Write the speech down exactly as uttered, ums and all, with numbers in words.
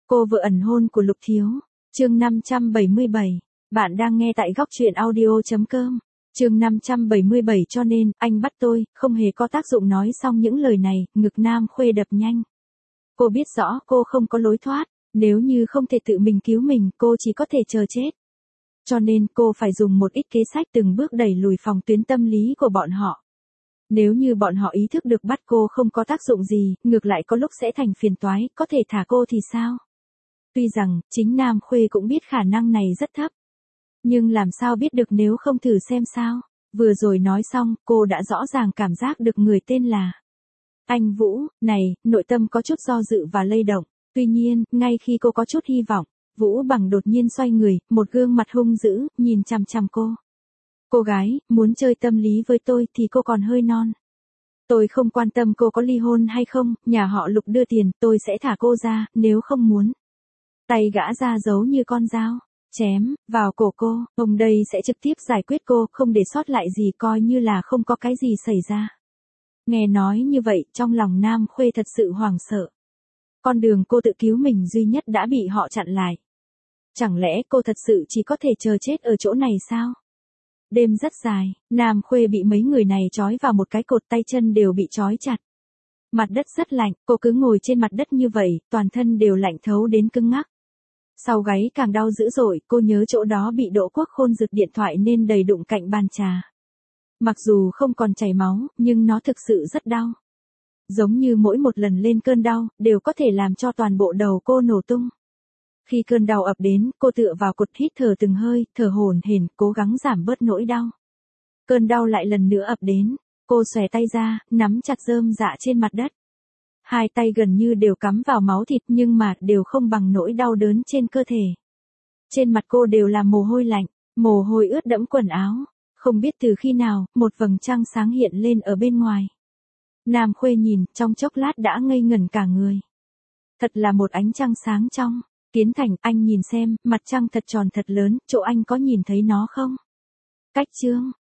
Cô vợ ẩn hôn của Lục Thiếu. Chương năm trăm bảy mươi bảy. Bạn đang nghe tại góc truyện audio chấm com. Chương năm trăm bảy mươi bảy cho nên, anh bắt tôi, không hề có tác dụng. Nói xong những lời này, ngực Nam Khuê đập nhanh. Cô biết rõ cô không có lối thoát, nếu như không thể tự mình cứu mình, cô chỉ có thể chờ chết. Cho nên cô phải dùng một ít kế sách từng bước đẩy lùi phòng tuyến tâm lý của bọn họ. Nếu như bọn họ ý thức được bắt cô không có tác dụng gì, ngược lại có lúc sẽ thành phiền toái, có thể thả cô thì sao? Tuy rằng, chính Nam Khuê cũng biết khả năng này rất thấp. Nhưng làm sao biết được nếu không thử xem sao? Vừa rồi nói xong, cô đã rõ ràng cảm giác được người tên là Anh Vũ, này, nội tâm có chút do dự và lay động. Tuy nhiên, ngay khi cô có chút hy vọng, Vũ Bằng đột nhiên xoay người, một gương mặt hung dữ, nhìn chằm chằm cô. Cô gái, muốn chơi tâm lý với tôi thì cô còn hơi non. Tôi không quan tâm cô có ly hôn hay không, nhà họ Lục đưa tiền, tôi sẽ thả cô ra, nếu không muốn. Tay gã ra giấu như con dao, chém vào cổ cô, ông đây sẽ trực tiếp giải quyết cô, không để sót lại gì, coi như là không có cái gì xảy ra. Nghe nói như vậy, trong lòng Nam Khuê thật sự hoảng sợ. Con đường cô tự cứu mình duy nhất đã bị họ chặn lại. Chẳng lẽ cô thật sự chỉ có thể chờ chết ở chỗ này sao? Đêm rất dài, Nam Khuê bị mấy người này trói vào một cái cột, tay chân đều bị trói chặt. Mặt đất rất lạnh, cô cứ ngồi trên mặt đất như vậy, toàn thân đều lạnh thấu đến cứng ngắc. Sau gáy càng đau dữ dội, cô nhớ chỗ đó bị Đỗ Quốc Khôn giật điện thoại nên đầy đụng cạnh bàn trà. Mặc dù không còn chảy máu, nhưng nó thực sự rất đau. Giống như mỗi một lần lên cơn đau, đều có thể làm cho toàn bộ đầu cô nổ tung. Khi cơn đau ập đến, cô tựa vào cột hít thở từng hơi, thở hổn hển, cố gắng giảm bớt nỗi đau. Cơn đau lại lần nữa ập đến, cô xòe tay ra, nắm chặt rơm dạ trên mặt đất. Hai tay gần như đều cắm vào máu thịt nhưng mà đều không bằng nỗi đau đớn trên cơ thể. Trên mặt cô đều là mồ hôi lạnh, mồ hôi ướt đẫm quần áo. Không biết từ khi nào, một vầng trăng sáng hiện lên ở bên ngoài. Nam Khuê nhìn, trong chốc lát đã ngây ngẩn cả người. Thật là một ánh trăng sáng trong. Kiến Thành, anh nhìn xem, mặt trăng thật tròn thật lớn, chỗ anh có nhìn thấy nó không? Cách chương,